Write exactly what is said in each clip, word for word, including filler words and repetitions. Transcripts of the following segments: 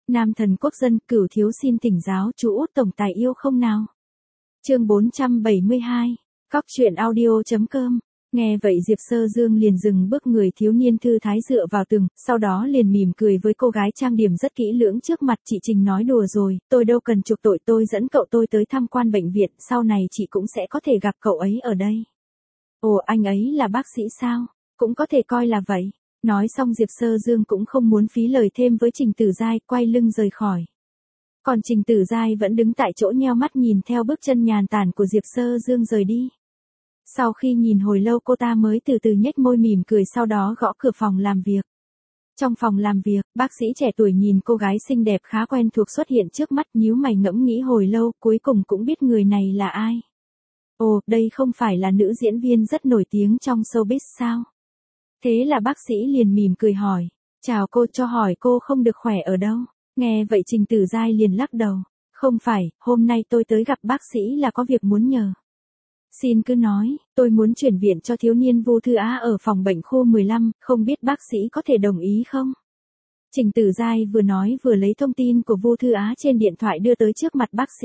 Nam thần quốc dân, Cửu thiếu xin thỉnh giáo chú Út tổng tài yêu không nào. Chương bốn trăm bảy mươi hai. Cóc truyện audio chấm com. Nghe vậy Diệp Sơ Dương liền dừng bước, người thiếu niên thư thái dựa vào tường, sau đó liền mỉm cười với cô gái trang điểm rất kỹ lưỡng trước mặt. Chị Trình nói đùa rồi, tôi đâu cần chuộc tội, tôi dẫn cậu tôi tới tham quan bệnh viện, sau này chị cũng sẽ có thể gặp cậu ấy ở đây. Ồ, anh ấy là bác sĩ sao? Cũng có thể coi là vậy. Nói xong Diệp Sơ Dương cũng không muốn phí lời thêm với Trình Tử Giai, quay lưng rời khỏi. Còn Trình Tử Giai vẫn đứng tại chỗ nheo mắt nhìn theo bước chân nhàn tản của Diệp Sơ Dương rời đi. Sau khi nhìn hồi lâu cô ta mới từ từ nhếch môi mỉm cười, sau đó gõ cửa phòng làm việc. Trong phòng làm việc, bác sĩ trẻ tuổi nhìn cô gái xinh đẹp khá quen thuộc xuất hiện trước mắt, nhíu mày ngẫm nghĩ hồi lâu, cuối cùng cũng biết người này là ai. Ồ, đây không phải là nữ diễn viên rất nổi tiếng trong showbiz sao? Thế là bác sĩ liền mỉm cười hỏi, chào cô, cho hỏi cô không được khỏe ở đâu? Nghe vậy Trình Tử Giai liền lắc đầu, không phải, hôm nay tôi tới gặp bác sĩ là có việc muốn nhờ. Xin cứ nói, tôi muốn chuyển viện cho thiếu niên Vu Thư Á ở phòng bệnh khu mười lăm, không biết bác sĩ có thể đồng ý không? Trình Tử Giai vừa nói vừa lấy thông tin của Vu Thư Á trên điện thoại đưa tới trước mặt bác sĩ.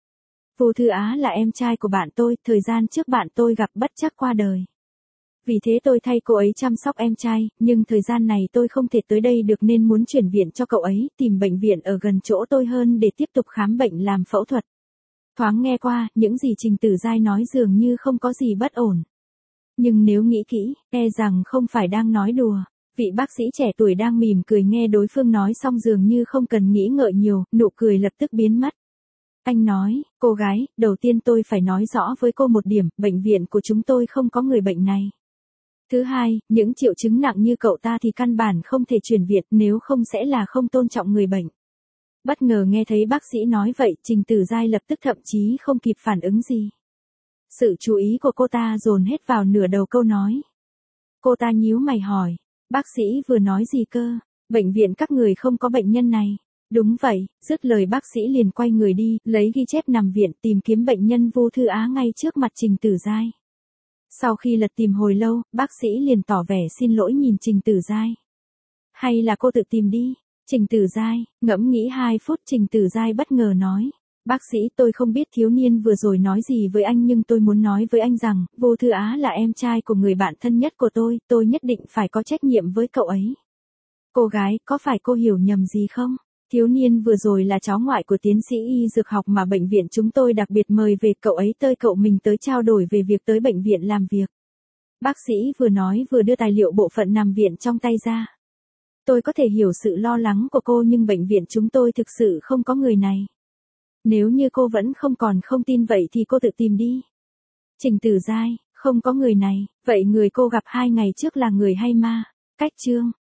Vu Thư Á là em trai của bạn tôi, thời gian trước bạn tôi gặp bất trắc qua đời. Vì thế tôi thay cô ấy chăm sóc em trai, nhưng thời gian này tôi không thể tới đây được nên muốn chuyển viện cho cậu ấy, tìm bệnh viện ở gần chỗ tôi hơn để tiếp tục khám bệnh làm phẫu thuật. Thoáng nghe qua, những gì Trình Tử Giai nói dường như không có gì bất ổn. Nhưng nếu nghĩ kỹ, e rằng không phải đang nói đùa. Vị bác sĩ trẻ tuổi đang mỉm cười nghe đối phương nói xong dường như không cần nghĩ ngợi nhiều, nụ cười lập tức biến mất. Anh nói, cô gái, đầu tiên tôi phải nói rõ với cô một điểm, bệnh viện của chúng tôi không có người bệnh này. Thứ hai, những triệu chứng nặng như cậu ta thì căn bản không thể chuyển viện, nếu không sẽ là không tôn trọng người bệnh. Bất ngờ nghe thấy bác sĩ nói vậy, Trình Tử Giai lập tức thậm chí không kịp phản ứng gì. Sự chú ý của cô ta dồn hết vào nửa đầu câu nói. Cô ta nhíu mày hỏi, bác sĩ vừa nói gì cơ? Bệnh viện các người không có bệnh nhân này. Đúng vậy, dứt lời bác sĩ liền quay người đi, lấy ghi chép nằm viện tìm kiếm bệnh nhân Vu Thư Á ngay trước mặt Trình Tử Giai. Sau khi lật tìm hồi lâu, bác sĩ liền tỏ vẻ xin lỗi nhìn Trình Tử Giai. Hay là cô tự tìm đi? Trình Tử Giai, ngẫm nghĩ hai phút Trình Tử Giai bất ngờ nói. Bác sĩ, tôi không biết thiếu niên vừa rồi nói gì với anh nhưng tôi muốn nói với anh rằng, Vu Thư Á là em trai của người bạn thân nhất của tôi, tôi nhất định phải có trách nhiệm với cậu ấy. Cô gái, có phải cô hiểu nhầm gì không? Thiếu niên vừa rồi là cháu ngoại của tiến sĩ y dược học mà bệnh viện chúng tôi đặc biệt mời về, cậu ấy tới cậu mình tới trao đổi về việc tới bệnh viện làm việc. Bác sĩ vừa nói vừa đưa tài liệu bộ phận nằm viện trong tay ra. Tôi có thể hiểu sự lo lắng của cô nhưng bệnh viện chúng tôi thực sự không có người này. Nếu như cô vẫn không còn không tin vậy thì cô tự tìm đi. Trình Tử Giai, không có người này, vậy người cô gặp hai ngày trước là người hay ma? Cách chương.